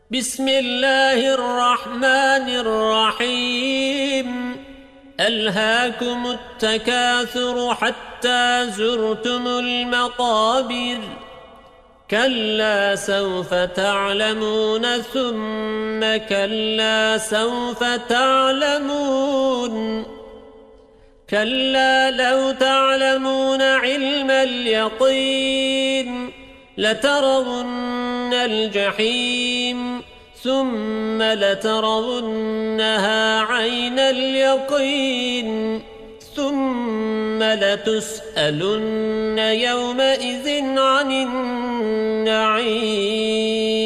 بسم الله الرحمن الرحيم ألهاكم التكاثر حتى زرتم المقابر كلا سوف تعلمون ثم كلا سوف تعلمون كلا لو تعلمون علم اليقين لترون الجحيم ثم لترونها عين اليقين ثم لتسألن يومئذ عن النعيم.